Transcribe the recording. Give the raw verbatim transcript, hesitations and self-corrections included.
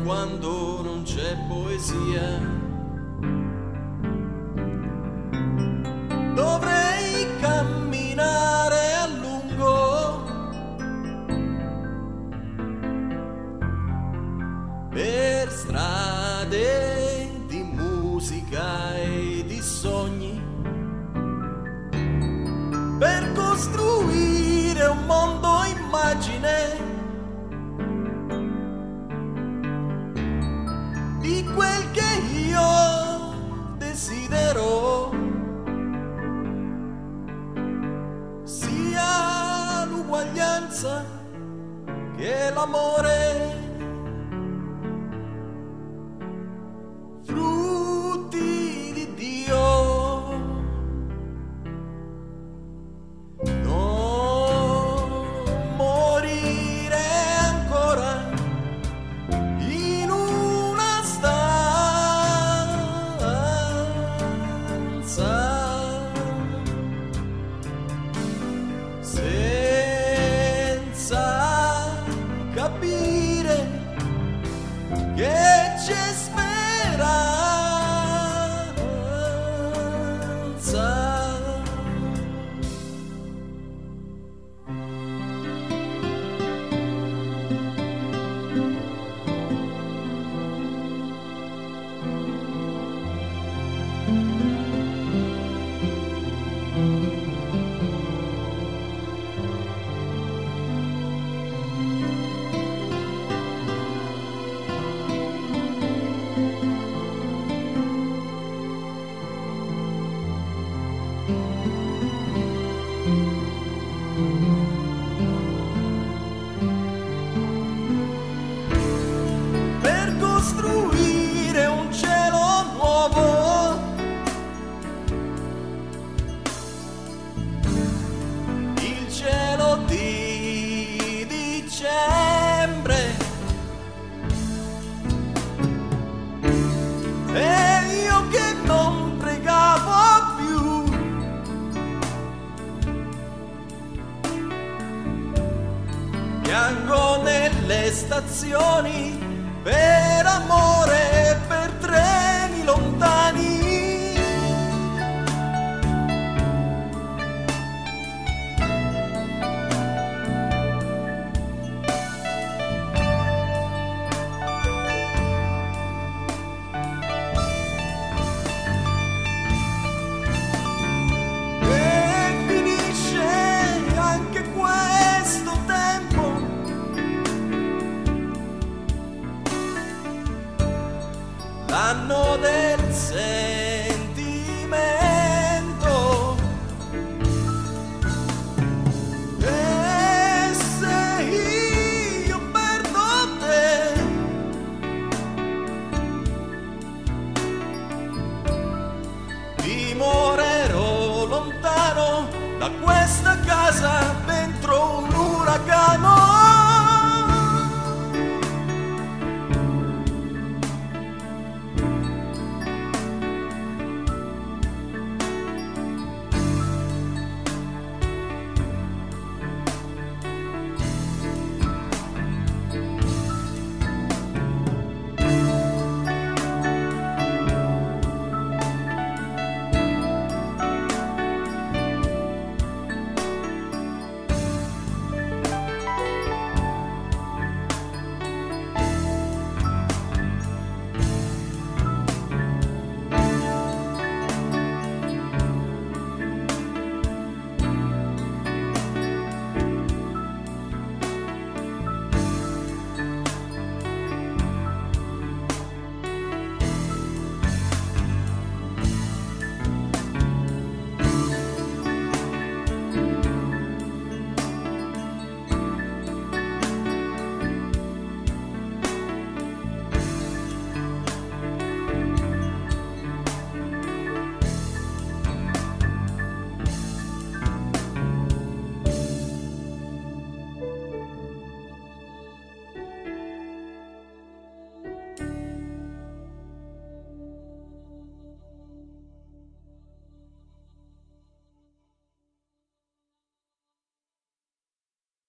quando non c'è poesia. Dovrei camminare a lungo per strade di musica e di sogni, per costruire un mondo immagine di quel che io desidero, sia l'uguaglianza che l'amore, frutti di Dio. Non morire ancora in una stanza senza capire che c'è speranza. Per costruire un cielo nuovo, il cielo di dicembre, e io che non pregavo più, piango nelle stazioni per amore, per treni lontani.